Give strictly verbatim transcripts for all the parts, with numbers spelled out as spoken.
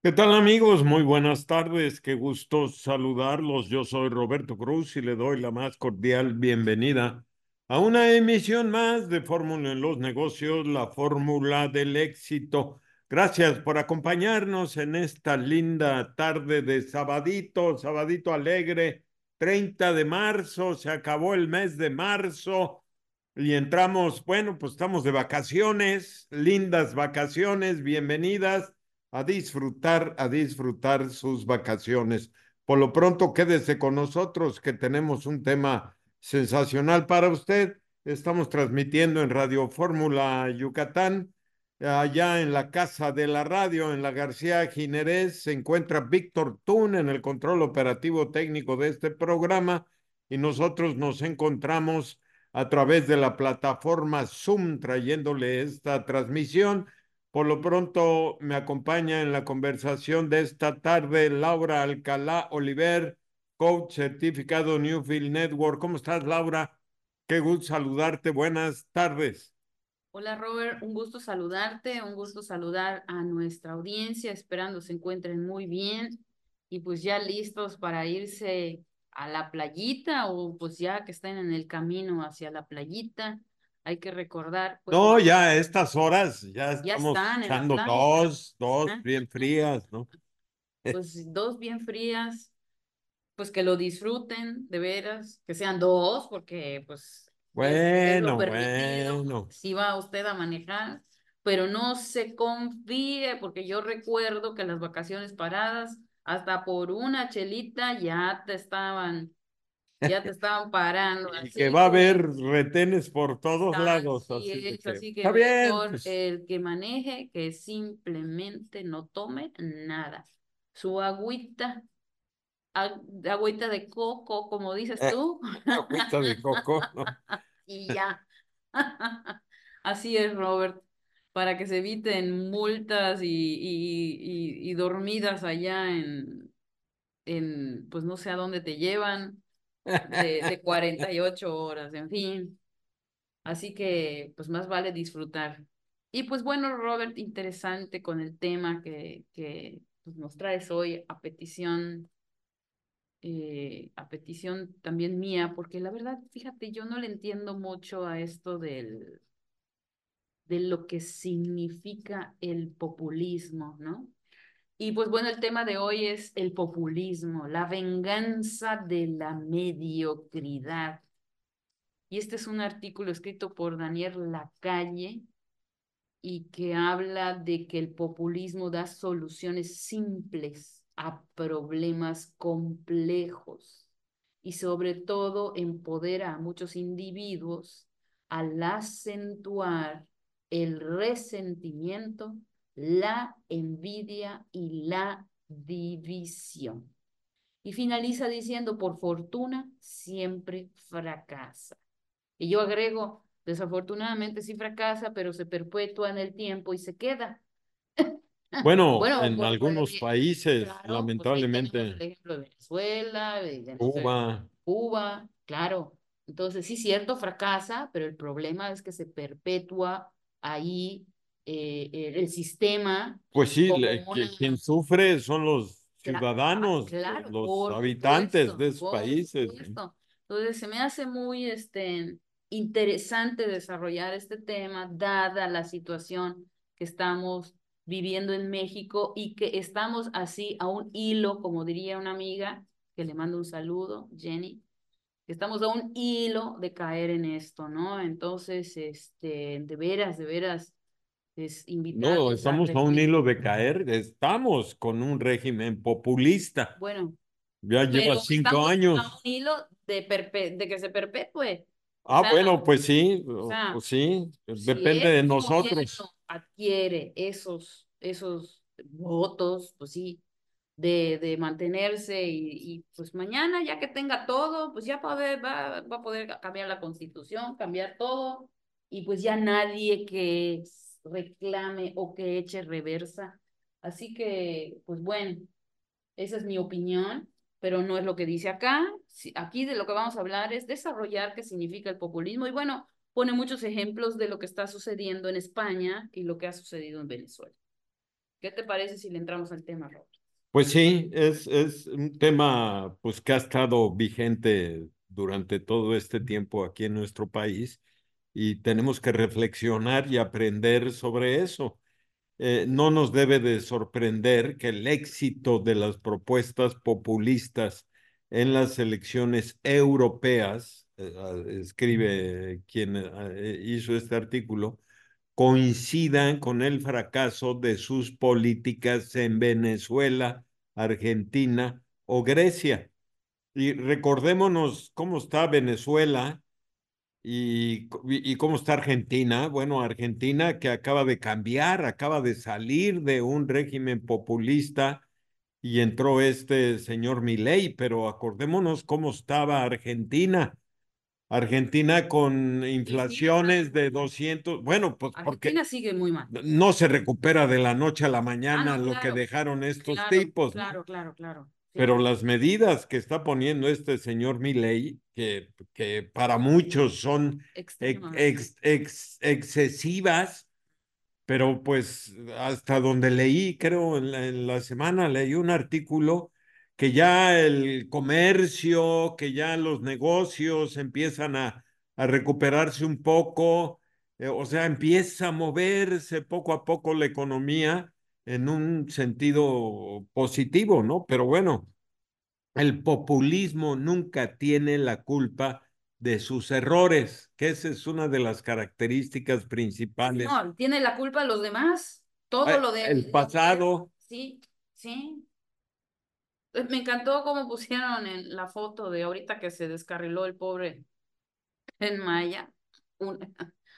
¿Qué tal amigos? Muy buenas tardes, qué gusto saludarlos. Yo soy Roberto Cruz y le doy la más cordial bienvenida a una emisión más de Fórmula en los Negocios, la fórmula del éxito. Gracias por acompañarnos en esta linda tarde de sabadito, sabadito alegre, treinta de marzo, se acabó el mes de marzo y entramos, bueno, pues estamos de vacaciones, lindas vacaciones, bienvenidas a disfrutar, a disfrutar sus vacaciones. Por lo pronto, quédese con nosotros que tenemos un tema sensacional para usted. Estamos transmitiendo en Radio Fórmula Yucatán, allá en la Casa de la Radio, en la García Ginerés, se encuentra Víctor Tun en el control operativo técnico de este programa y nosotros nos encontramos a través de la plataforma Zoom trayéndole esta transmisión. Por lo pronto me acompaña en la conversación de esta tarde Laura Alcalá Oliver, coach certificado Newfield Network. ¿Cómo estás, Laura? Qué gusto saludarte. Buenas tardes. Hola Robert, un gusto saludarte, un gusto saludar a nuestra audiencia, esperando se encuentren muy bien y pues ya listos para irse a la playita o pues ya que estén en el camino hacia la playita. Hay que recordar, pues No, bueno, ya a estas horas ya ya estamos están en la echando playa, dos, dos ajá, bien frías, ¿no? pues dos bien frías, pues que lo disfruten de veras, que sean dos, porque pues es, es lo Bueno, permitido bueno. si va usted a manejar, pero no se confíe, porque yo recuerdo que las vacaciones paradas, hasta por una chelita ya te estaban, ya te estaban parando, Y que así va a haber que retenes por todos lados, así así de es, que así que está bien, mejor pues. el que maneje, que simplemente no tome nada. Su agüita ag- agüita de coco, como dices eh, tú, Agüita de coco, ¿no? y ya. Así es, Robert, para que se eviten multas y, y, y, y dormidas allá en, en, pues no sé a dónde te llevan, de, de cuarenta y ocho horas, en fin. Así que, pues más vale disfrutar. Y pues bueno, Robert, interesante con el tema que, que pues, nos traes hoy a petición eh, a petición también mía, porque la verdad, fíjate, yo no le entiendo mucho a esto del, de lo que significa el populismo, ¿no? Y pues bueno, el tema de hoy es el populismo, la venganza de la mediocridad. Y este es un artículo escrito por Daniel Lacalle y que habla de que el populismo da soluciones simples a problemas complejos y sobre todo empodera a muchos individuos al acentuar el resentimiento, la envidia y la división. Y finaliza diciendo, por fortuna, siempre fracasa. Y yo agrego, desafortunadamente sí fracasa, pero se perpetúa en el tiempo y se queda. Bueno, Bueno, en pu- puede algunos haber, países, claro, pues ahí tenemos el lamentablemente, ejemplo de Venezuela, de, de no sé, Cuba, Cuba, claro. Entonces, sí, cierto, fracasa, pero el problema es que se perpetúa ahí eh, el, el sistema pues sí, como le- una. que- quien sufre son los Cla- ah, ciudadanos, los, claro, los por habitantes supuesto, de esos por países. supuesto. Entonces, se me hace muy este, interesante desarrollar este tema, dada la situación que estamos viviendo en México y que estamos así a un hilo, como diría una amiga, que le mando un saludo, Jenny, que estamos a un hilo de caer en esto, ¿no? Entonces, este, de veras, de veras, es No, invitarlos a estamos a un hilo reflexionar. de caer, estamos con un régimen populista. Bueno, Ya lleva pero cinco estamos a un años. hilo de, perpe- de que se perpetúe. O Ah, sea, bueno, pues sí, o pues sea, sí, si depende de este nosotros. gobierno adquiere esos, esos votos, pues sí, de, de mantenerse y, y, pues mañana ya que tenga todo, pues ya poder, va, va a poder cambiar la constitución, cambiar todo y pues ya nadie que reclame o que eche reversa. Así que, pues bueno. Esa es mi opinión, pero no es lo que dice acá. Sí, aquí de lo que vamos a hablar es desarrollar qué significa el populismo y bueno, pone muchos ejemplos de lo que está sucediendo en España y lo que ha sucedido en Venezuela. ¿Qué te parece si le entramos al tema, Robert? Pues sí, es, es un tema pues que ha estado vigente durante todo este tiempo aquí en nuestro país y tenemos que reflexionar y aprender sobre eso. Eh, no nos debe de sorprender que el éxito de las propuestas populistas en las elecciones europeas, eh, ah, escribe quien eh, hizo este artículo, coincidan con el fracaso de sus políticas en Venezuela, Argentina o Grecia. Y recordémonos cómo está Venezuela y, y cómo está Argentina. Bueno, Argentina que acaba de cambiar, acaba de salir de un régimen populista y entró este señor Milei, pero acordémonos cómo estaba Argentina. Argentina con Y sigue estando inflaciones muy de mal. doscientos, bueno, pues porque Argentina sigue muy mal. no se recupera de la noche a la Ah, mañana no, lo que claro, dejaron estos claro, tipos, ¿no? claro, claro, claro. Pero Sí, las medidas que está poniendo este señor Milei, que, que para muchos son ex- extremas. ex- ex- excesivas, pero pues hasta donde leí, creo en la, en la semana leí un artículo que ya el comercio, que ya los negocios empiezan a, a recuperarse un poco, eh, o sea, empieza a moverse poco a poco la economía en un sentido positivo, ¿no? Pero bueno, el populismo nunca tiene la culpa de sus errores, que esa es una de las características principales. No, tiene la culpa los demás. Todo Eh, lo de El lo que es. pasado, Sí, sí. Eh, Me encantó cómo pusieron en la foto de ahorita que se descarriló el pobre en Maya. Un-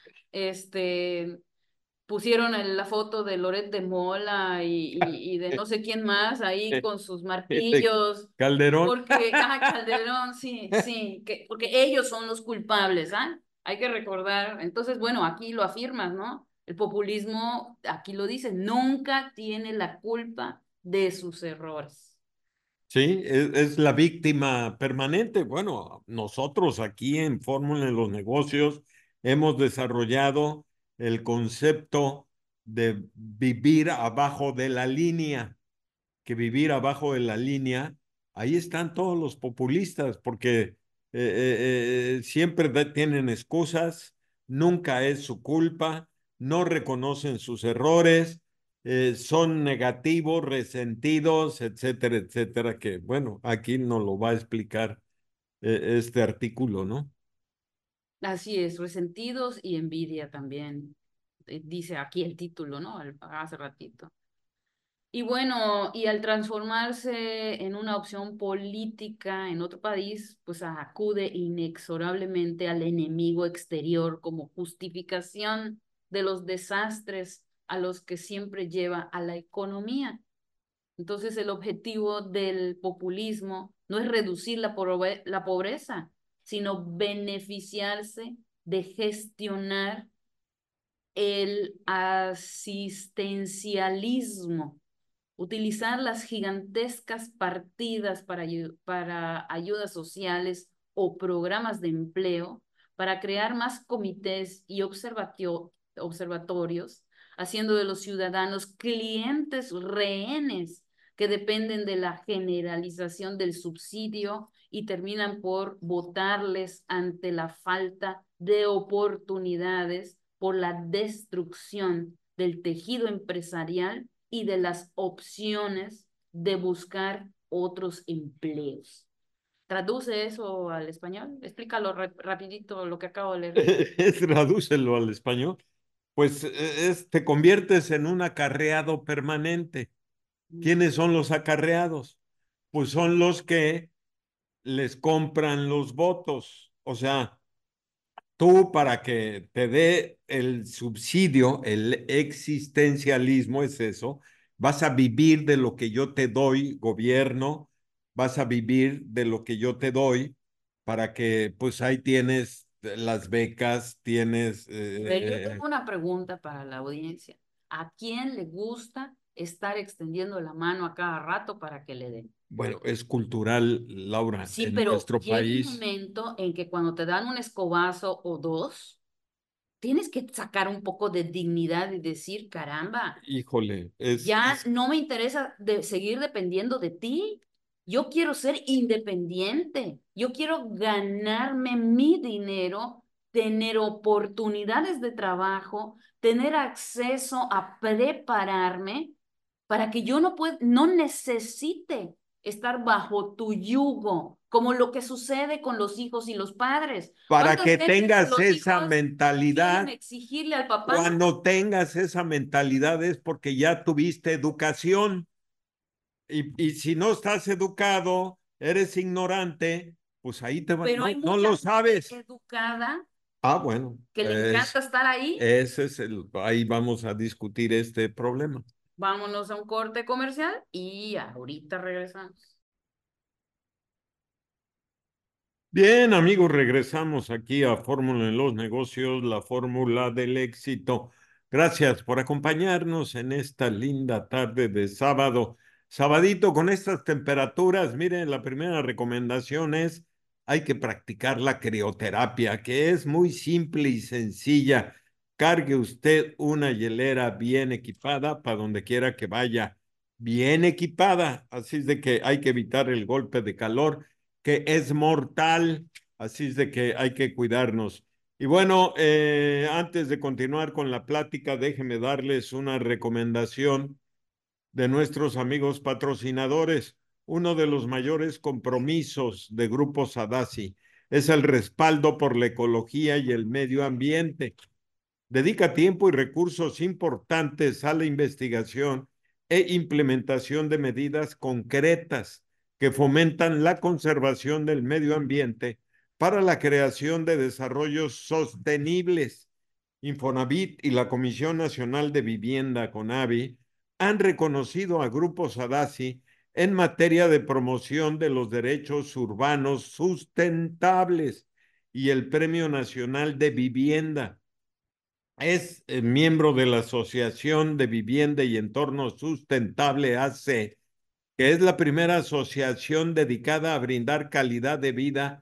este, pusieron el- la foto de Loret de Mola y, y, y de no sé quién más ahí con sus de martillos, Calderón. porque, ah, Calderón, sí, sí, que, porque ellos son los culpables, ¿ah? Hay que recordar, entonces, bueno, aquí lo afirmas, ¿no? El populismo, aquí lo dice, nunca tiene la culpa de sus errores. Sí, es, es la víctima permanente. Bueno, nosotros aquí en Fórmula en los Negocios hemos desarrollado el concepto de vivir abajo de la línea, que vivir abajo de la línea, ahí están todos los populistas, porque eh, eh, eh, siempre de- tienen excusas, nunca es su culpa, no reconocen sus errores, eh, son negativos, resentidos, etcétera, etcétera, que bueno, aquí nos lo va a explicar eh, este artículo, ¿no? Así es, resentidos y envidia también, eh, dice aquí el título, ¿no? Al- Hace ratito. Y bueno, y al transformarse en una opción política en otro país, pues acude inexorablemente al enemigo exterior como justificación de los desastres a los que siempre lleva a la economía. Entonces, el objetivo del populismo no es reducir la, pobre- la pobreza, sino beneficiarse de gestionar el asistencialismo, utilizar las gigantescas partidas para, ayu- para ayudas sociales o programas de empleo para crear más comités y observatio- observatorios, haciendo de los ciudadanos clientes rehenes que dependen de la generalización del subsidio y terminan por votarles ante la falta de oportunidades por la destrucción del tejido empresarial y de las opciones de buscar otros empleos. Traduce eso al español, explícalo rapidito lo que acabo de leer. Tradúcelo al español. Pues eh, es, te conviertes en un acarreado permanente. ¿Quiénes son los acarreados? Pues son los que les compran los votos. O sea, tú para que te dé el subsidio, el existencialismo es eso, vas a vivir de lo que yo te doy, gobierno, vas a vivir de lo que yo te doy para que pues ahí tienes las becas, tienes... A ver, yo eh, tengo una pregunta para la audiencia. ¿A quién le gusta estar extendiendo la mano a cada rato para que le den? bueno, es cultural, Laura, Sí, en pero nuestro llega un país. momento en que cuando te dan un escobazo o dos, tienes que sacar un poco de dignidad y decir, caramba, Híjole, es, ya es no me interesa de seguir dependiendo de ti. Yo quiero ser independiente. Yo quiero ganarme mi dinero, tener oportunidades de trabajo, tener acceso a prepararme para que yo no pueda, no necesite estar bajo tu yugo, como lo que sucede con los hijos y los padres. para ¿Cuántas que veces tengas los esa hijos quieren mentalidad. exigirle al papá? Cuando tengas esa mentalidad es porque ya tuviste educación. Y, y si no estás educado, eres ignorante, pues ahí te va, Pero no, hay no mucha lo gente sabes. educada Ah, bueno, que le encanta es, estar ahí. ese es el, ahí vamos a discutir este problema. Vámonos a un corte comercial y ahorita regresamos. Bien, amigos, regresamos aquí a Fórmula en los Negocios, la fórmula del éxito. Gracias por acompañarnos en esta linda tarde de sábado. Sabadito con estas temperaturas, miren, la primera recomendación es hay que practicar la crioterapia, que es muy simple y sencilla. Cargue usted una hielera bien equipada para donde quiera que vaya, bien equipada, así es de que hay que evitar el golpe de calor que es mortal, así es de que hay que cuidarnos. Y bueno, eh, antes de continuar con la plática, déjenme darles una recomendación de nuestros amigos patrocinadores. Uno de los mayores compromisos de Grupo Sadasi es el respaldo por la ecología y el medio ambiente. Dedica tiempo y recursos importantes a la investigación e implementación de medidas concretas que fomentan la conservación del medio ambiente para la creación de desarrollos sostenibles. Infonavit y la Comisión Nacional de Vivienda, CONAVI, han reconocido a Grupo Sadasi en materia de promoción de los derechos urbanos sustentables y el Premio Nacional de Vivienda. Es eh, miembro de la Asociación de Vivienda y Entorno Sustentable A C, que es la primera asociación dedicada a brindar calidad de vida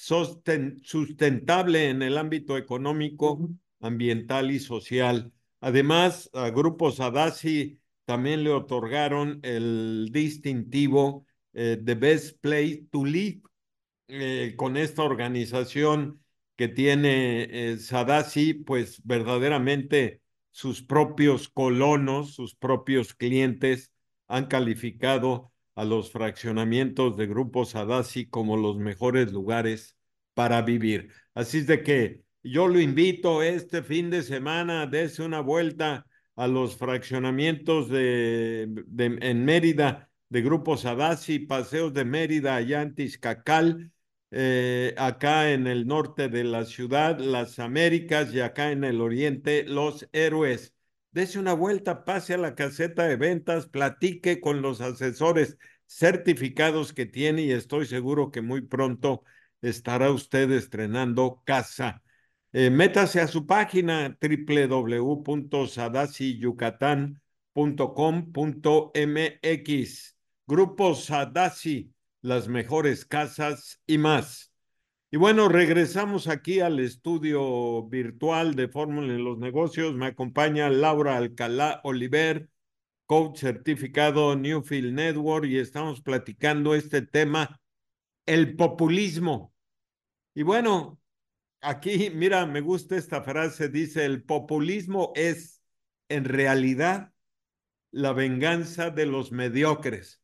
sustentable en el ámbito económico, ambiental y social. Además, a Grupo Sadasi también le otorgaron el distintivo eh, The Best Place to Live eh, con esta organización que tiene eh, Sadasi, pues verdaderamente sus propios colonos, sus propios clientes han calificado a los fraccionamientos de Grupo Sadasi como los mejores lugares para vivir. Así es de que yo lo invito este fin de semana, dése una vuelta a los fraccionamientos de, de, en Mérida de Grupo Sadasi, Paseos de Mérida, allá en Tizcacal, eh, acá en el norte de la ciudad, las Américas, y acá en el oriente, los Héroes. Dese una vuelta, pase a la caseta de ventas, platique con los asesores certificados que tiene y estoy seguro que muy pronto estará usted estrenando casa. Eh, métase a su página w w w punto sadasi yucatán punto com punto m x. Grupo Sadasi, las mejores casas y más. Y bueno, regresamos aquí al estudio virtual de Fórmula en los Negocios. Me acompaña Laura Alcalá Oliver, coach certificado Newfield Network, y estamos platicando este tema, el populismo. Y bueno, aquí, mira, me gusta esta frase, dice, el populismo es en realidad la venganza de los mediocres.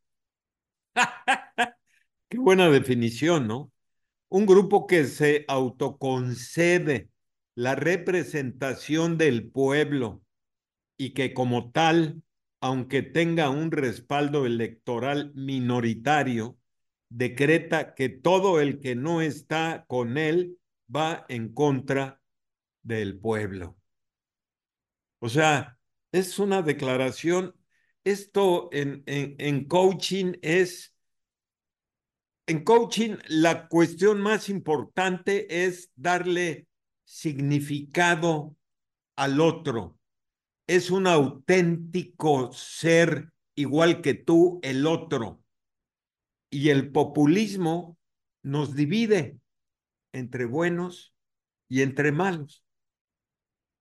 Qué buena definición, ¿no? Un grupo que se autoconcede la representación del pueblo y que como tal, aunque tenga un respaldo electoral minoritario, decreta que todo el que no está con él va en contra del pueblo. O sea, es una declaración. Esto en, en, en coaching es En coaching, la cuestión más importante es darle significado al otro. Es un auténtico ser igual que tú, el otro. Y el populismo nos divide entre buenos y entre malos.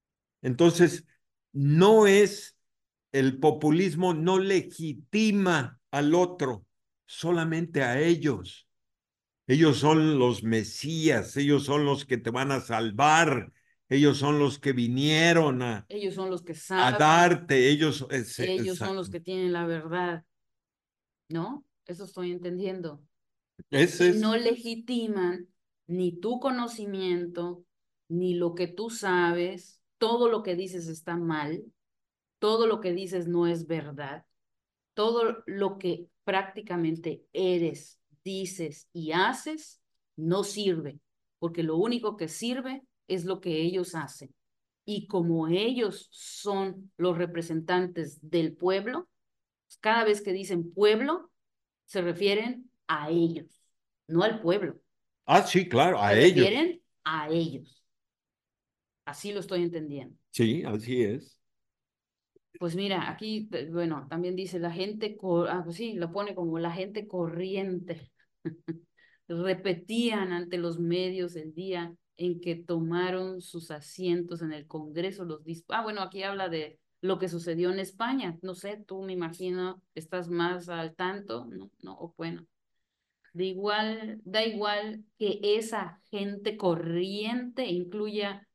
Entonces, no es, el populismo no legitima al otro, solamente a ellos. Ellos son los mesías, ellos son los que te van a salvar, ellos son los que vinieron a, Ellos son los que a saben, darte, ellos, es- ellos son los exacto. que tienen la verdad, ¿no? Eso estoy entendiendo. Ese Y no es, legitiman ni tu conocimiento, ni lo que tú sabes. Todo lo que dices está mal, todo lo que dices no es verdad, todo lo que prácticamente eres, dices y haces no sirve, porque lo único que sirve es lo que ellos hacen. Y como ellos son los representantes del pueblo, cada vez que dicen pueblo, se refieren a ellos, no al pueblo, ah, sí, claro, se a ellos. refieren a ellos. Así lo estoy entendiendo. Sí, así es. Pues mira, aquí, bueno, también dice la gente, ah, pues sí, lo pone como la gente corriente. Repetían ante los medios el día en que tomaron sus asientos en el Congreso los dis- ah, bueno, aquí habla de lo que sucedió en España. No sé, tú me imagino estás más al tanto, ¿no? No, o bueno, de igual, da igual que esa gente corriente incluya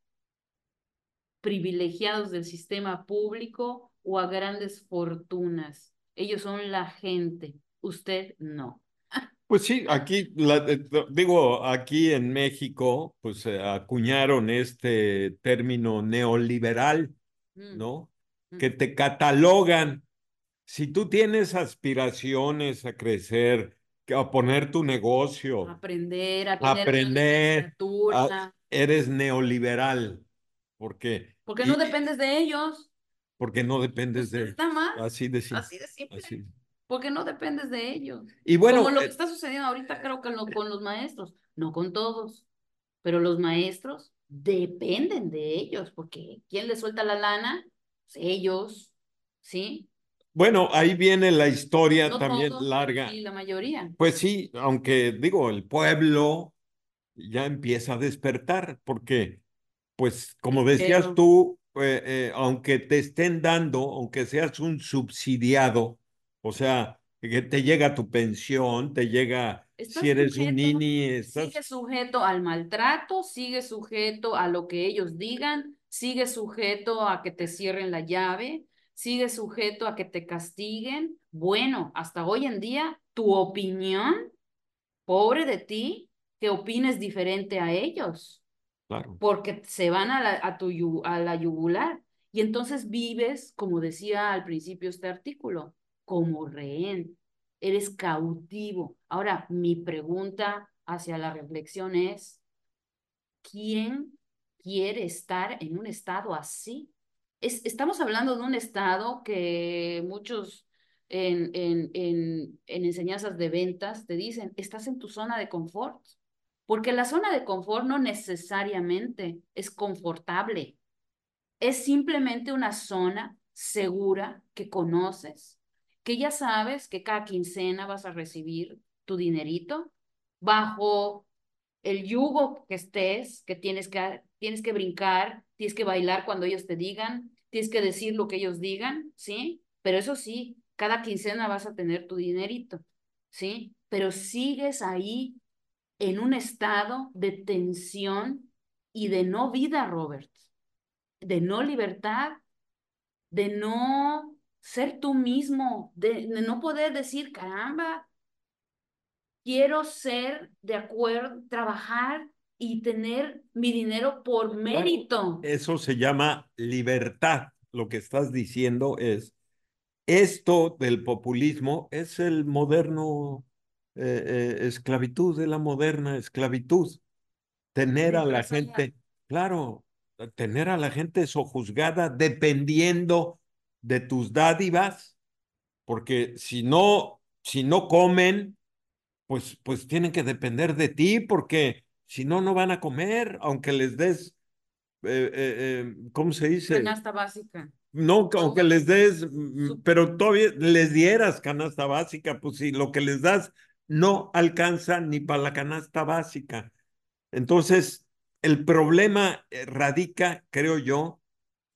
privilegiados del sistema público o a grandes fortunas. Ellos son la gente, usted no. Pues sí, aquí, la- eh, digo, aquí en México, pues eh, acuñaron este término neoliberal, Mm, ¿no? Que mm. te catalogan. Si tú tienes aspiraciones a crecer, que- a poner tu negocio, Aprender a a tener una aprender, a- licenciatura, eres neoliberal, porque, porque no y, dependes de ellos, porque no dependes pues de nada ellos. más, Así de simple, así de simple, así. porque no dependes de ellos. Y Como bueno, lo que eh, está sucediendo ahorita creo que lo- con los maestros, no con todos, pero los maestros dependen de ellos, porque ¿quién les suelta la lana? Pues ellos, ¿sí? bueno, ahí viene la historia No también todos, pero sí larga. la mayoría. Pues sí, aunque digo, el pueblo ya empieza a despertar, porque, pues, como decías Espero. tú, eh, eh, aunque te estén dando, aunque seas un subsidiado, o sea, que te llega tu pensión, te llega, si Estás eres un sujeto, nini, sigue estás, sujeto al maltrato, sigue sujeto a lo que ellos digan, sigue sujeto a que te cierren la llave, sigue sujeto a que te castiguen. Bueno, hasta hoy en día, tu opinión, pobre de ti, que opines diferente a ellos, claro. porque se van a la, a tu, yu- a la yugular. Y entonces vives, como decía al principio este artículo, como rehén, eres cautivo. Ahora, mi pregunta hacia la reflexión es, ¿quién quiere estar en un estado así? Es, estamos hablando de un estado que muchos en, en, en, en enseñanzas de ventas te dicen, estás en tu zona de confort, porque la zona de confort no necesariamente es confortable, es simplemente una zona segura que conoces, que ya sabes que cada quincena vas a recibir tu dinerito bajo el yugo que estés, que tienes que, tienes que brincar, tienes que bailar cuando ellos te digan, tienes que decir lo que ellos digan, ¿sí? Pero eso sí, cada quincena vas a tener tu dinerito, ¿sí? Pero sigues ahí en un estado de tensión y de no vida, Robert, de no libertad, de no ser tú mismo, de, de no poder decir, caramba, quiero ser de acuerdo, trabajar y tener mi dinero por mérito. Eso se llama libertad. Lo que estás diciendo es, esto del populismo es el moderno, eh, eh, esclavitud, de la moderna esclavitud. Tener a la Represaliar. gente, claro, tener a la gente sojuzgada dependiendo de tus dádivas, porque si no, si no comen, pues, pues tienen que depender de ti, porque si no, no van a comer, aunque les des, eh, eh, eh, ¿cómo se dice? Canasta básica. No, aunque Todo les des, mm, su- pero todavía les dieras canasta básica, pues si lo que les das no alcanza ni para la canasta básica. Entonces, el problema eh, radica, creo yo,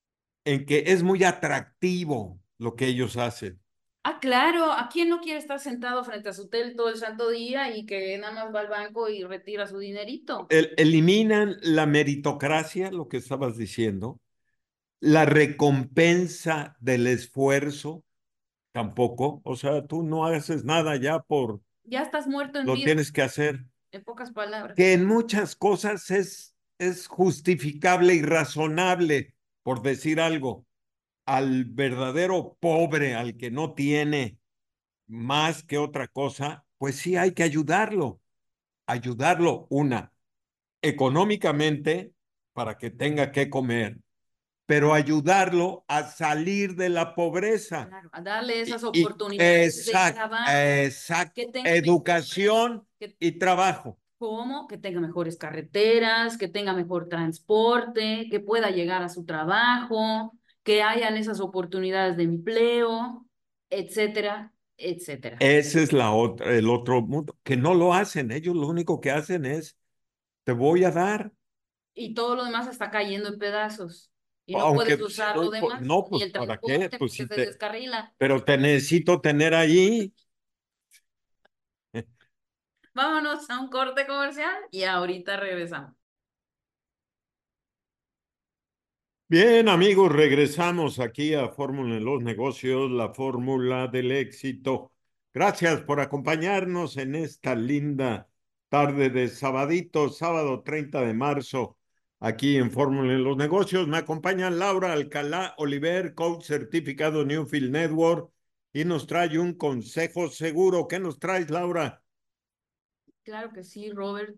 en que es muy atractivo lo que ellos hacen. Ah, claro, ¿a quién no quiere estar sentado frente a su tel todo el santo día y que nada más va al banco y retira su dinerito? El- eliminan la meritocracia, lo que estabas diciendo, la recompensa del esfuerzo, tampoco. O sea, tú no haces nada ya por, Ya estás muerto en lo vida, tienes que hacer. en pocas palabras. Que en muchas cosas es, es justificable y razonable, por decir algo. Al verdadero pobre, al que no tiene más que otra cosa, pues sí hay que ayudarlo. Ayudarlo, una, económicamente, para que tenga que comer, pero ayudarlo a salir de la pobreza. Claro, a darle esas Y, y oportunidades de exact, trabajo, exact, que tenga mejores, educación que, y trabajo. ¿cómo? Que tenga mejores carreteras, que tenga mejor transporte, que pueda llegar a su trabajo, que hayan esas oportunidades de empleo, etcétera, etcétera. Ese es la otra, el otro mundo, que no lo hacen. Ellos lo único que hacen es, te voy a dar, Y todo lo demás está cayendo en pedazos. Y no puedes aunque usar lo no, pues, demás, no, ni pues el ¿para qué? transporte, Pues porque sí se te, descarrila. pero te necesito tener allí. Vámonos a un corte comercial y ahorita regresamos. Bien, amigos, regresamos aquí a Fórmula en los Negocios, la fórmula del éxito. Gracias por acompañarnos en esta linda tarde de sabadito, sábado treinta de marzo, aquí en Fórmula en los Negocios. Me acompaña Laura Alcalá Oliver, coach certificado Newfield Network, y nos trae un consejo seguro. ¿Qué nos traes, Laura? Claro que sí, Robert.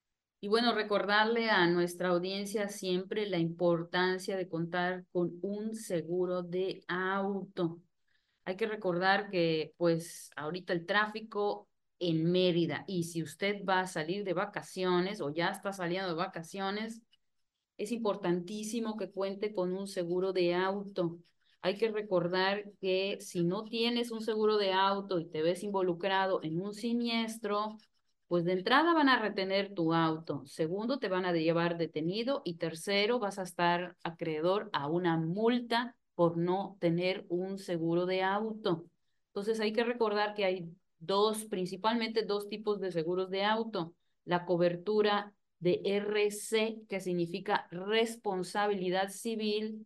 Y bueno, recordarle a nuestra audiencia siempre la importancia de contar con un seguro de auto. Hay que recordar que pues ahorita el tráfico en Mérida y si usted va a salir de vacaciones o ya está saliendo de vacaciones, es importantísimo que cuente con un seguro de auto. Hay que recordar que si no tienes un seguro de auto y te ves involucrado en un siniestro, pues de entrada van a retener tu auto. Segundo, te van a llevar detenido. Y tercero, vas a estar acreedor a una multa por no tener un seguro de auto. Entonces hay que recordar que hay dos, principalmente dos tipos de seguros de auto. La cobertura de R C, que significa responsabilidad civil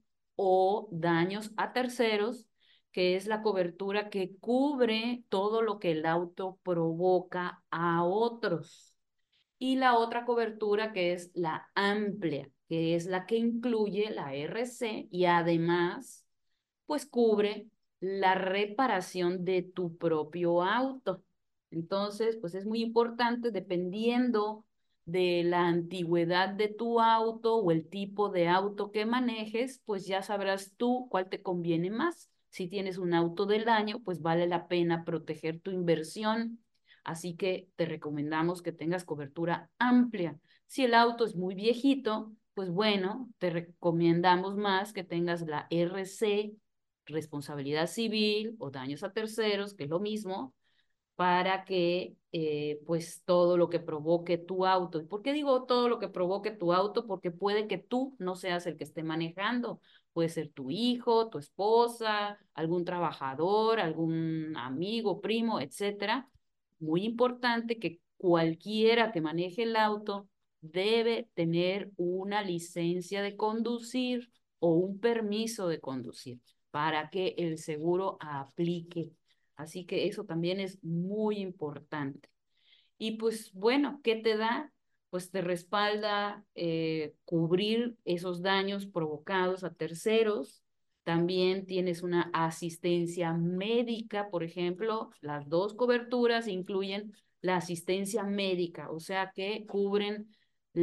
o daños a terceros, que es la cobertura que cubre todo lo que el auto provoca a otros. Y la otra cobertura que es la amplia, que es la que incluye la R C y además pues cubre la reparación de tu propio auto. Entonces, pues es muy importante, dependiendo de la antigüedad de tu auto o el tipo de auto que manejes, pues ya sabrás tú cuál te conviene más. Si tienes un auto del año, pues vale la pena proteger tu inversión. Así que te recomendamos que tengas cobertura amplia. Si el auto es muy viejito, pues bueno, te recomendamos más que tengas la R C, responsabilidad civil o daños a terceros, que es lo mismo, para que eh, pues todo lo que provoque tu auto. ¿Y por qué digo todo lo que provoque tu auto? Porque puede que tú no seas el que esté manejando. Puede ser tu hijo, tu esposa, algún trabajador, algún amigo, primo, etcétera. Muy importante que cualquiera que maneje el auto debe tener una licencia de conducir o un permiso de conducir para que el seguro aplique. Así que eso también es muy importante. Y pues bueno, ¿qué te da? Pues te respalda eh, cubrir esos daños provocados a terceros. También tienes una asistencia médica, por ejemplo, las dos coberturas incluyen la asistencia médica, o sea que cubren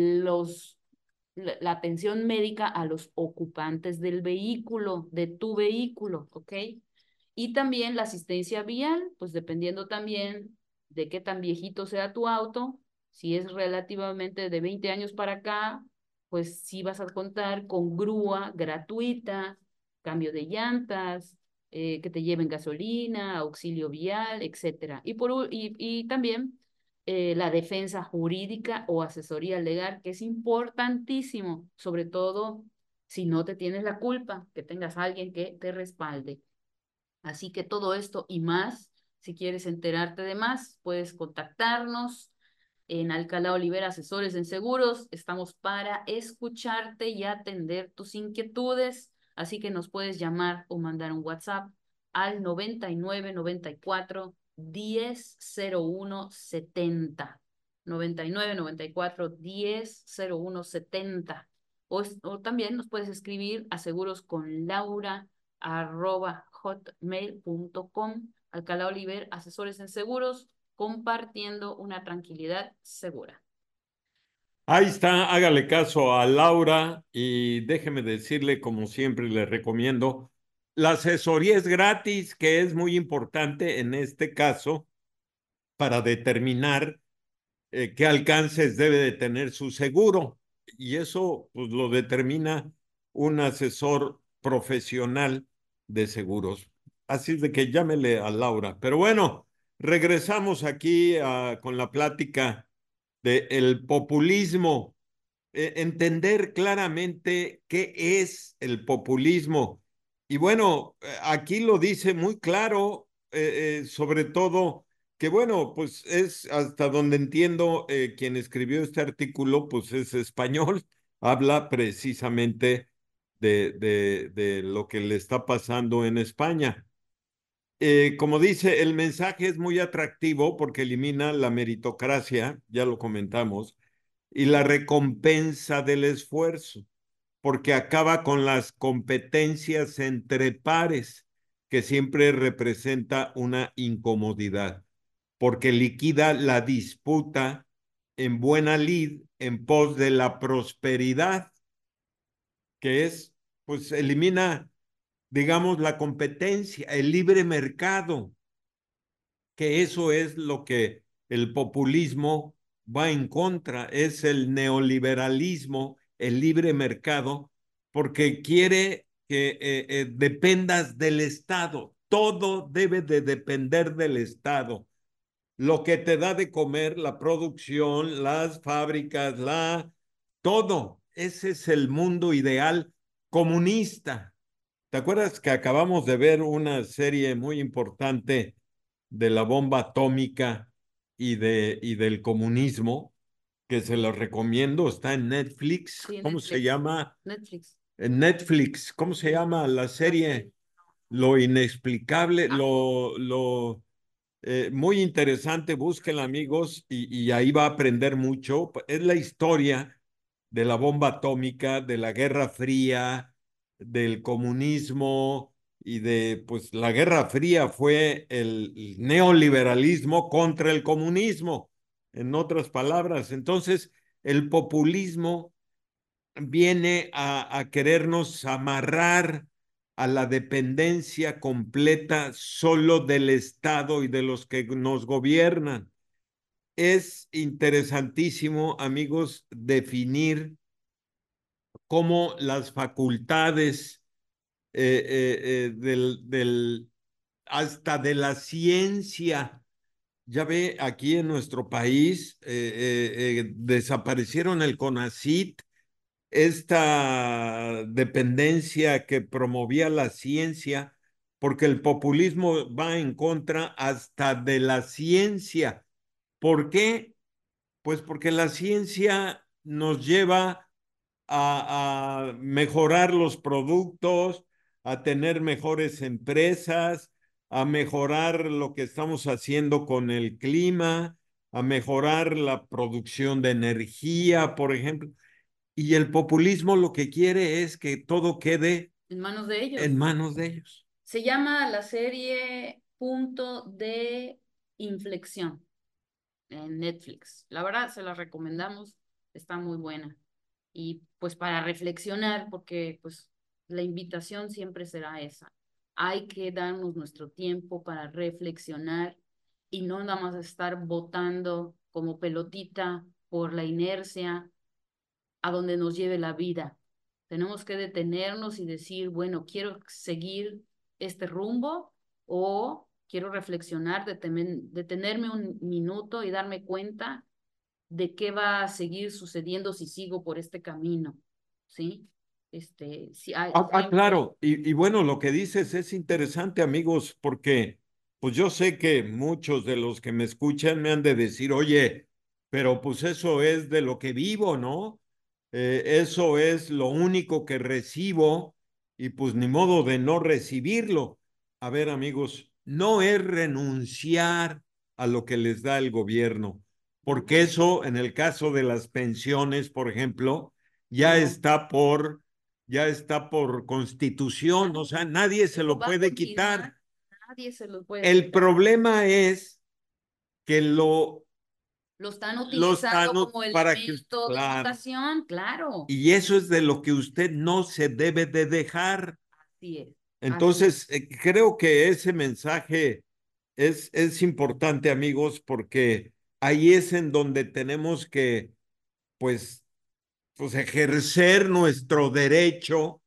los, la, la atención médica a los ocupantes del vehículo, de tu vehículo, ¿ok? Y también la asistencia vial, pues dependiendo también de qué tan viejito sea tu auto, si es relativamente de veinte años para acá, pues sí vas a contar con grúa gratuita, cambio de llantas, eh, que te lleven gasolina, auxilio vial, etcétera. Y, por, y, y también eh, la defensa jurídica o asesoría legal, que es importantísimo, sobre todo Si no te tienes la culpa, que tengas a alguien que te respalde. Así que todo esto y más, si quieres enterarte de más, puedes contactarnos en Alcalá Olivera Asesores en Seguros. Estamos para escucharte y atender tus inquietudes, así que nos puedes llamar o mandar un WhatsApp al noventa y nueve noventa y cuatro diez cero uno setenta. noventa y nueve noventa y cuatro diez cero uno setenta. O, o también nos puedes escribir a seguros con Laura arroba hotmail punto com. Alcalá Oliver, asesores en seguros, compartiendo una tranquilidad segura. Ahí está, hágale caso a Laura y déjeme decirle, como siempre le recomiendo, la asesoría es gratis, que es muy importante en este caso para determinar eh, qué alcances debe de tener su seguro. Y eso pues, lo determina un asesor profesional de seguros. Así es de que llámele a Laura. Pero bueno, regresamos aquí a, con la plática del populismo, eh, entender claramente qué es el populismo. Y bueno, eh, aquí lo dice muy claro, eh, eh, sobre todo que bueno, pues es hasta donde entiendo, eh, quien escribió este artículo, pues es español, habla precisamente de, de, de lo que le está pasando en España. Eh, como dice, el mensaje es muy atractivo porque elimina la meritocracia, ya lo comentamos, y la recompensa del esfuerzo, porque acaba con las competencias entre pares, que siempre representa una incomodidad, porque liquida la disputa en buena lid en pos de la prosperidad, que es, pues elimina, digamos, la competencia, el libre mercado, que eso es lo que el populismo va en contra, es el neoliberalismo, el libre mercado, porque quiere que eh, eh, dependas del Estado. Todo debe de depender del Estado. Lo que te da de comer, la producción, las fábricas, la todo. Ese es el mundo ideal comunista. ¿Te acuerdas que acabamos de ver una serie muy importante de la bomba atómica y, de, y del comunismo, que se los recomiendo? Está en Netflix. Sí, ¿Cómo se Netflix. llama? Netflix. En Netflix. ¿Cómo se llama la La serie? serie. Lo inexplicable, Ah, lo, lo eh, muy interesante. Búsquenla, amigos, y, y ahí va a aprender mucho. Es la historia de la bomba atómica, de la Guerra Fría, del comunismo y de, pues la Guerra Fría fue el neoliberalismo contra el comunismo, en otras palabras. Entonces, el populismo viene a, a querernos amarrar a la dependencia completa solo del Estado y de los que nos gobiernan. Es interesantísimo, amigos, definir cómo las facultades eh, eh, eh, del, del, hasta de la ciencia. Ya ve, aquí en nuestro país eh, eh, eh, desaparecieron el CONACYT, esta dependencia que promovía la ciencia, porque el populismo va en contra hasta de la ciencia. ¿Por qué? Pues porque la ciencia nos lleva a, a mejorar los productos, a tener mejores empresas, a mejorar lo que estamos haciendo con el clima, a mejorar la producción de energía, por ejemplo. Y el populismo lo que quiere es que todo quede en manos de en ellos. manos de ellos. Se llama la serie Punto de Inflexión en Netflix. La verdad, se la recomendamos. Está muy buena. Y pues para reflexionar, porque pues la invitación siempre será esa. Hay que darnos nuestro tiempo para reflexionar y no nada más estar votando como pelotita por la inercia a donde nos lleve la vida. Tenemos que detenernos y decir, bueno, quiero seguir este rumbo o quiero reflexionar, detener, detenerme un minuto y darme cuenta de qué va a seguir sucediendo si sigo por este camino, ¿sí? Este, sí, hay, Ah, ah, siempre, claro, y, y bueno, lo que dices es interesante, amigos, porque pues yo sé que muchos de los que me escuchan me han de decir, oye, pero pues eso es de lo que vivo, ¿no? Eh, eso es lo único que recibo y pues ni modo de no recibirlo. A ver, amigos, no es renunciar a lo que les da el gobierno, porque eso, en el caso de las pensiones, por ejemplo, ya no, está por ya está por constitución, o sea, nadie se eso lo va a puede continuar, quitar. nadie se los puede El quitar. problema es que lo, Lo están lo están utilizando como para que, elemento de claro, votación, claro. y eso es de lo que usted no se debe de dejar. Así es, así es. Entonces, eh, creo que ese mensaje es, es importante, amigos, porque ahí es en donde tenemos que, pues, pues ejercer nuestro derecho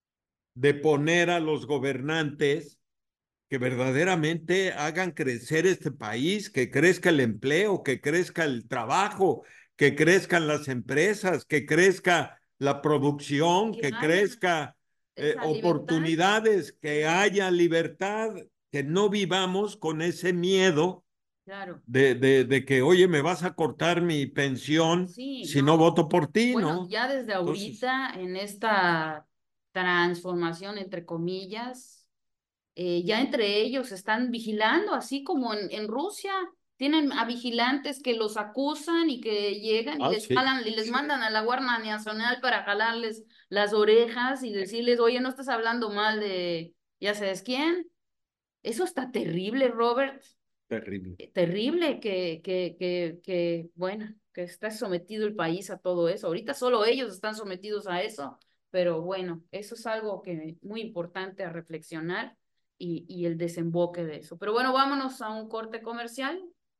de poner a los gobernantes que verdaderamente hagan crecer este país, que crezca el empleo, que crezca el trabajo, que crezcan las empresas, que crezca la producción, Que que haya crezca eh, esa libertad, oportunidades, que claro, haya libertad, que no vivamos con ese miedo claro. de, de, de que, oye, me vas a cortar mi pensión Sí, si no no. voto por ti, Bueno, ¿no? ya desde Entonces, ahorita en esta transformación, entre comillas, eh, ya entre ellos están vigilando, así como en, en Rusia, tienen a vigilantes que los acusan y que llegan y ah, les sí, jalan y les mandan a la Guardia Nacional para jalarles las orejas y decirles, oye, no estás hablando mal de ya sabes quién. Eso está terrible, Robert. terrible. Terrible que, que, que, que, bueno, que está sometido el país a todo eso. Ahorita solo ellos están sometidos a eso, pero bueno, eso es algo que muy importante a reflexionar y, y el desemboque de eso. Pero bueno, vámonos a un corte comercial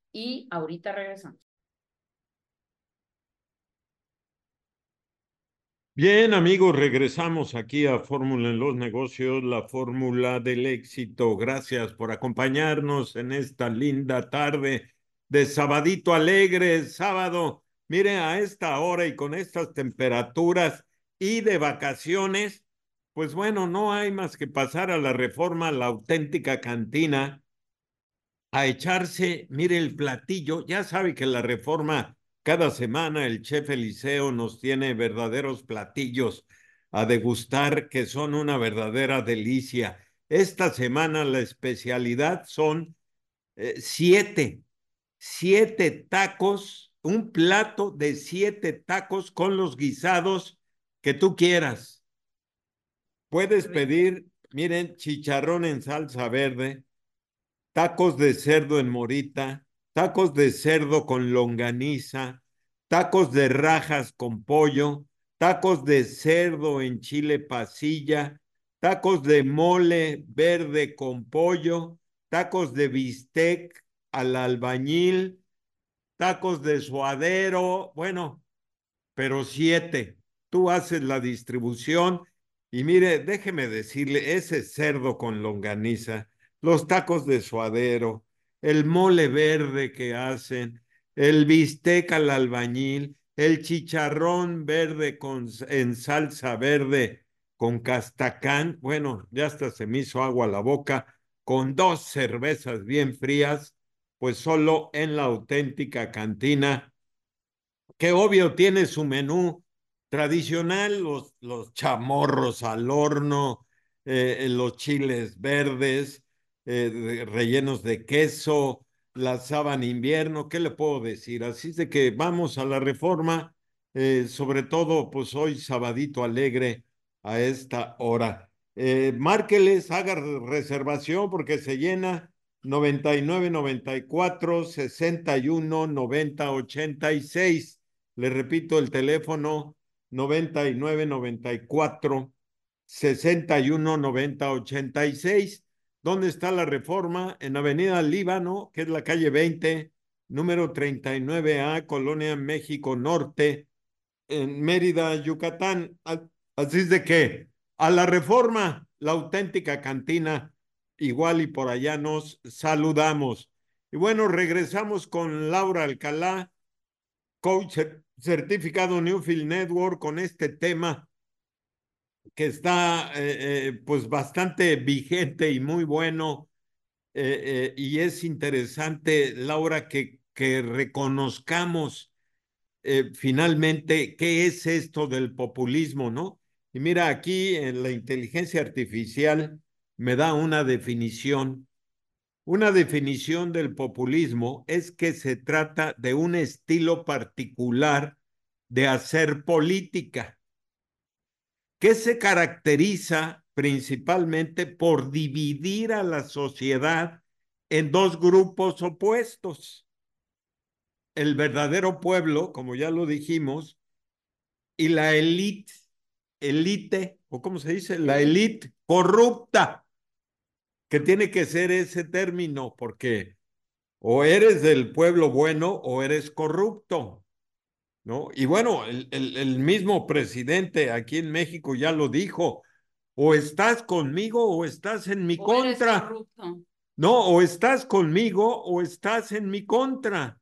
y ahorita regresamos. Bien, amigos, regresamos aquí a Fórmula en los Negocios, la fórmula del éxito. Gracias por acompañarnos en esta linda tarde de sabadito alegre, sábado. Mire, a esta hora y con estas temperaturas y de vacaciones, pues bueno, no hay más que pasar a la Reforma, la auténtica cantina a echarse, mire el platillo, ya sabe que la Reforma, cada semana el chef Eliseo nos tiene verdaderos platillos a degustar que son una verdadera delicia. Esta semana la especialidad son eh, siete, siete tacos, un plato de siete tacos con los guisados que tú quieras. Puedes Rico. pedir, miren, chicharrón en salsa verde, tacos de cerdo en morita, tacos de cerdo con longaniza, tacos de rajas con pollo, tacos de cerdo en chile pasilla, tacos de mole verde con pollo, tacos de bistec al albañil, tacos de suadero, bueno, pero siete. Tú haces la distribución y mire, déjeme decirle, ese cerdo con longaniza, los tacos de suadero, el mole verde que hacen, el bistec al albañil, el chicharrón verde con, en salsa verde con castacán, bueno, ya hasta se me hizo agua la boca, con dos cervezas bien frías, pues solo en la auténtica cantina que obvio tiene su menú tradicional, los, los chamorros al horno, eh, los chiles verdes, eh, de- rellenos de queso, la sábana invierno, ¿qué le puedo decir? Así es de que vamos a la reforma, eh, sobre todo pues hoy sabadito alegre a esta hora. Eh, márqueles, haga reservación porque se llena noventa y nueve, noventa y cuatro, sesenta y uno, noventa, ochenta y seis. Le repito el teléfono noventa y nueve, noventa y cuatro, sesenta y uno, noventa, ochenta y seis. ¿Dónde está la reforma? En Avenida Líbano, que es la calle veinte, número treinta y nueve A, Colonia México Norte, en Mérida, Yucatán. Así es de que a la reforma, la auténtica cantina, igual y por allá nos saludamos. Y bueno, regresamos con Laura Alcalá, coach certificado Newfield Network, con este tema que está eh, eh, pues bastante vigente y muy bueno. Eh, eh, y es interesante, Laura, que, que reconozcamos eh, finalmente qué es esto del populismo, ¿no? Y mira, aquí en la inteligencia artificial me da una definición. Una definición del populismo es que se trata de un estilo particular de hacer política que se caracteriza principalmente por dividir a la sociedad en dos grupos opuestos: el verdadero pueblo, como ya lo dijimos, y la élite, élite, o cómo se dice, la Sí. élite corrupta, que tiene que ser ese término, porque o eres del pueblo bueno o eres corrupto, ¿no? Y bueno, el, el, el mismo presidente aquí en México ya lo dijo: o estás conmigo o estás en mi O eres contra. corrupto. No, o estás conmigo o estás en mi contra.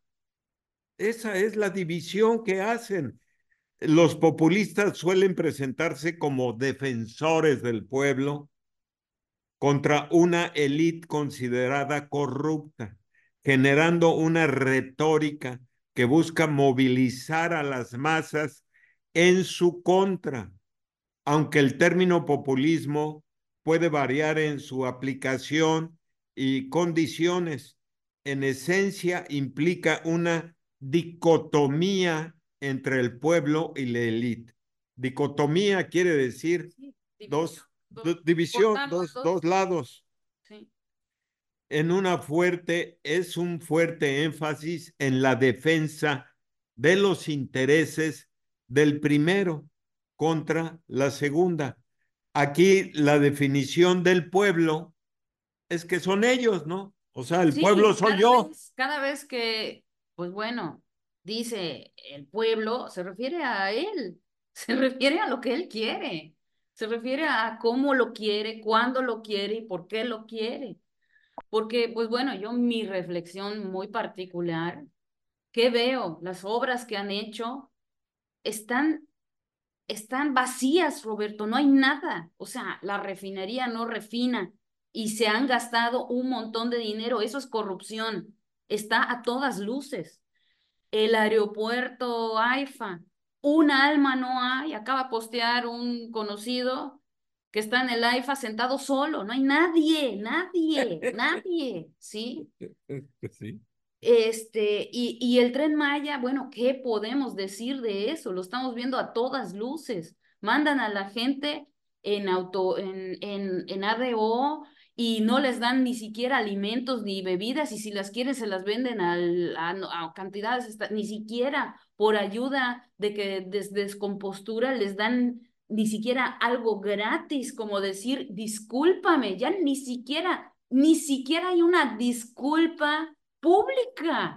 Esa es la división que hacen. Los populistas suelen presentarse como defensores del pueblo contra una élite considerada corrupta, generando una retórica que busca movilizar a las masas en su contra. Aunque el término populismo puede variar en su aplicación y condiciones, en esencia implica una dicotomía entre el pueblo y la élite. Dicotomía quiere decir Sí, dos, división. Dos, do- división, cortarlo en dos, dos. dos lados. Sí. En una fuerte, es un fuerte énfasis en la defensa de los intereses del primero contra la segunda. Aquí la definición del pueblo es que son ellos, ¿no? O sea, el pueblo Sí, soy cada yo. vez, cada vez que, pues bueno, dice el pueblo, se refiere a él, se refiere a lo que él quiere, se refiere a cómo lo quiere, cuándo lo quiere y por qué lo quiere. Porque, pues bueno, yo mi reflexión muy particular, ¿qué veo? Las obras que han hecho están están vacías, Roberto, no hay nada. O sea, la refinería no refina y se han gastado un montón de dinero. Eso es corrupción. Está a todas luces. El aeropuerto AIFA, un alma no hay. Acaba de postear un conocido que está en el AIFA sentado solo. No hay nadie, nadie, nadie, ¿sí? Sí. Este, y, y el Tren Maya, bueno, ¿qué podemos decir de eso? Lo estamos viendo a todas luces. Mandan a la gente en auto, en, en, en A D O y no les dan ni siquiera alimentos ni bebidas, y si las quieren se las venden al, a, a cantidades, esta- ni siquiera por ayuda de que des, descompostura les dan ni siquiera algo gratis, como decir, discúlpame, ya ni siquiera, ni siquiera hay una disculpa pública.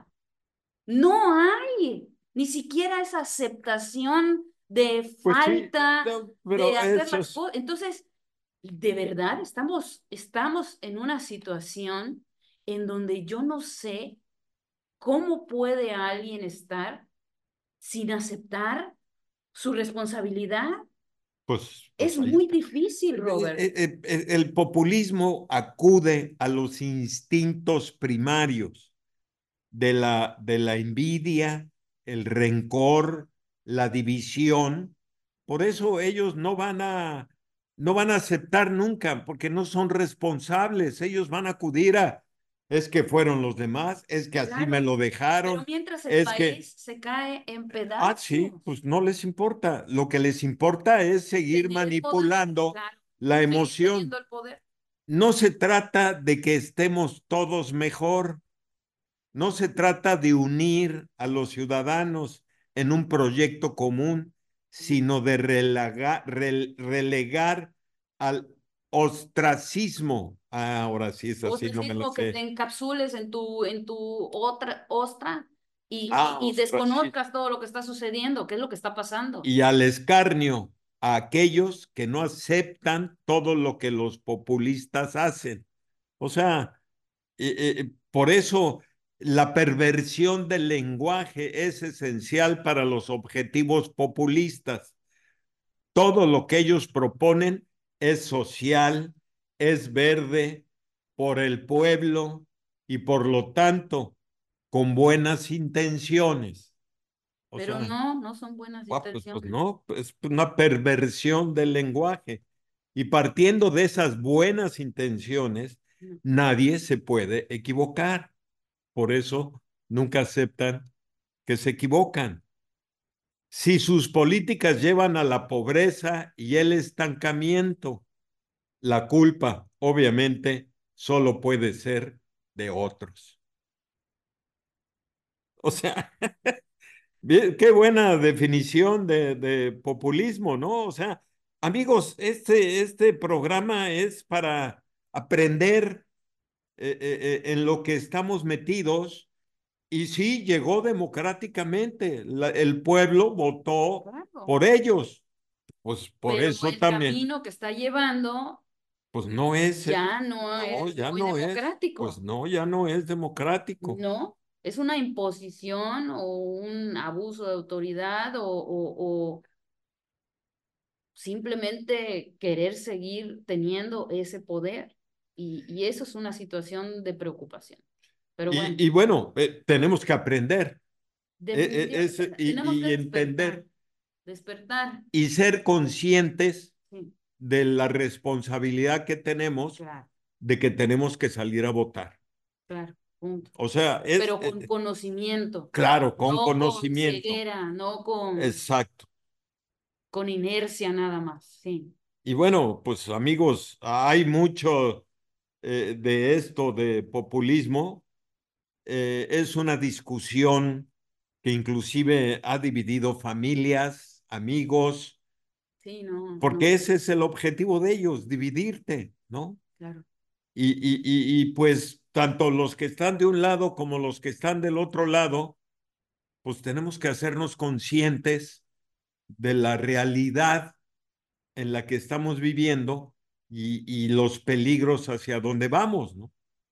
No hay ni siquiera esa aceptación de Pues sí, falta no, de pero hacer eso las es, cosas. Entonces, de verdad, estamos, estamos en una situación en donde yo no sé cómo puede alguien estar sin aceptar su responsabilidad. pues, Es pues ahí muy está. difícil, Eh, Robert. eh, eh, eh, El populismo acude a los instintos primarios de la, de la envidia, el rencor, la división. Por eso ellos no van a, no van a aceptar nunca, porque no son responsables. Ellos van a acudir a, es que fueron los demás, es que así me Claro, lo pero dejaron, mientras el es que, país se cae en ah, sí, pedazos, pues no les importa. Lo que les importa es seguir tener el poder, manipulando claro, la seguir teniendo emoción. el poder. No se trata de que estemos todos mejor. No se trata de unir a los ciudadanos en un proyecto común, sino de relegar, relegar al ostracismo. Ah, ahora sí es así, no me lo Ostracismo, que te sé. encapsules en tu, en tu otra ostra y, Ah, y, y ostracismo. desconozcas todo lo que está sucediendo, qué es lo que está pasando. Y al escarnio a aquellos que no aceptan todo lo que los populistas hacen. O sea, eh, eh, por eso la perversión del lenguaje es esencial para los objetivos populistas. todo lo que ellos proponen es social, es verde, por el pueblo y por lo tanto con buenas intenciones. O Pero sea, no, no son buenas ah, pues, pues intenciones. no, es una perversión del lenguaje. Y partiendo de esas buenas intenciones, No. nadie se puede equivocar. Por eso nunca aceptan que se equivocan. Si sus políticas llevan a la pobreza y el estancamiento, la culpa, obviamente, solo puede ser de otros. O sea, bien, qué buena definición de, de populismo, ¿no? O sea, amigos, este, este programa es para aprender eh, eh, eh, en lo que estamos metidos. Y sí, llegó democráticamente. La- el pueblo votó Claro. por ellos. Pues por Pero eso el también, camino que está llevando pues no es, eh, ya no no, es ya muy no es, pues democrático. no, ya no es democrático. No, es una imposición o un abuso de autoridad o, o, o simplemente querer seguir teniendo ese poder. Y, y eso es una situación de preocupación. Pero bueno, Y, y bueno, eh, tenemos que aprender eh, eh, definitivamente es- tenemos que y, y despertar, entender despertar. y ser conscientes Sí, de la responsabilidad que tenemos claro, de que tenemos que salir a votar. claro, punto. O sea, es Pero con eh, conocimiento, claro, con no con conocimiento. ceguera, no con, Exacto. con inercia nada más. Sí, Y bueno, pues amigos, hay mucho eh, de esto de populismo. Eh, es una discusión que inclusive ha dividido familias, amigos, sí, no, porque no, ese es el objetivo de ellos, dividirte, ¿no? claro. Y, y, y, y pues tanto los que están de un lado como los que están del otro lado, pues tenemos que hacernos conscientes de la realidad en la que estamos viviendo y, y los peligros hacia donde vamos, ¿no?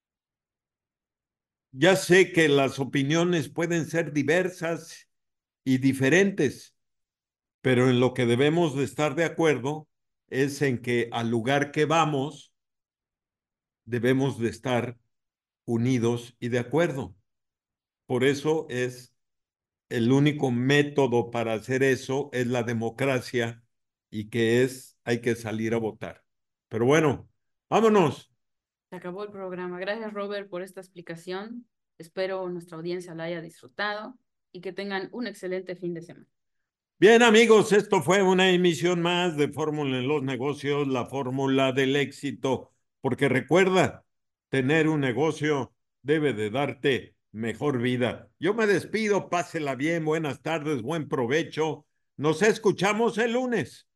Ya sé que las opiniones pueden ser diversas y diferentes, pero en lo que debemos de estar de acuerdo es en que al lugar que vamos debemos de estar unidos y de acuerdo. Por eso es el único método para hacer eso es la democracia y que es hay que salir a votar. Pero bueno, vámonos. Se acabó el programa. Gracias, Robert, por esta explicación. Espero nuestra audiencia la haya disfrutado y que tengan un excelente fin de semana. Bien, amigos, esto fue una emisión más de Fórmula en los negocios, la fórmula del éxito, porque recuerda, tener un negocio debe de darte mejor vida. Yo me despido, pásela bien, buenas tardes, buen provecho. Nos escuchamos el lunes.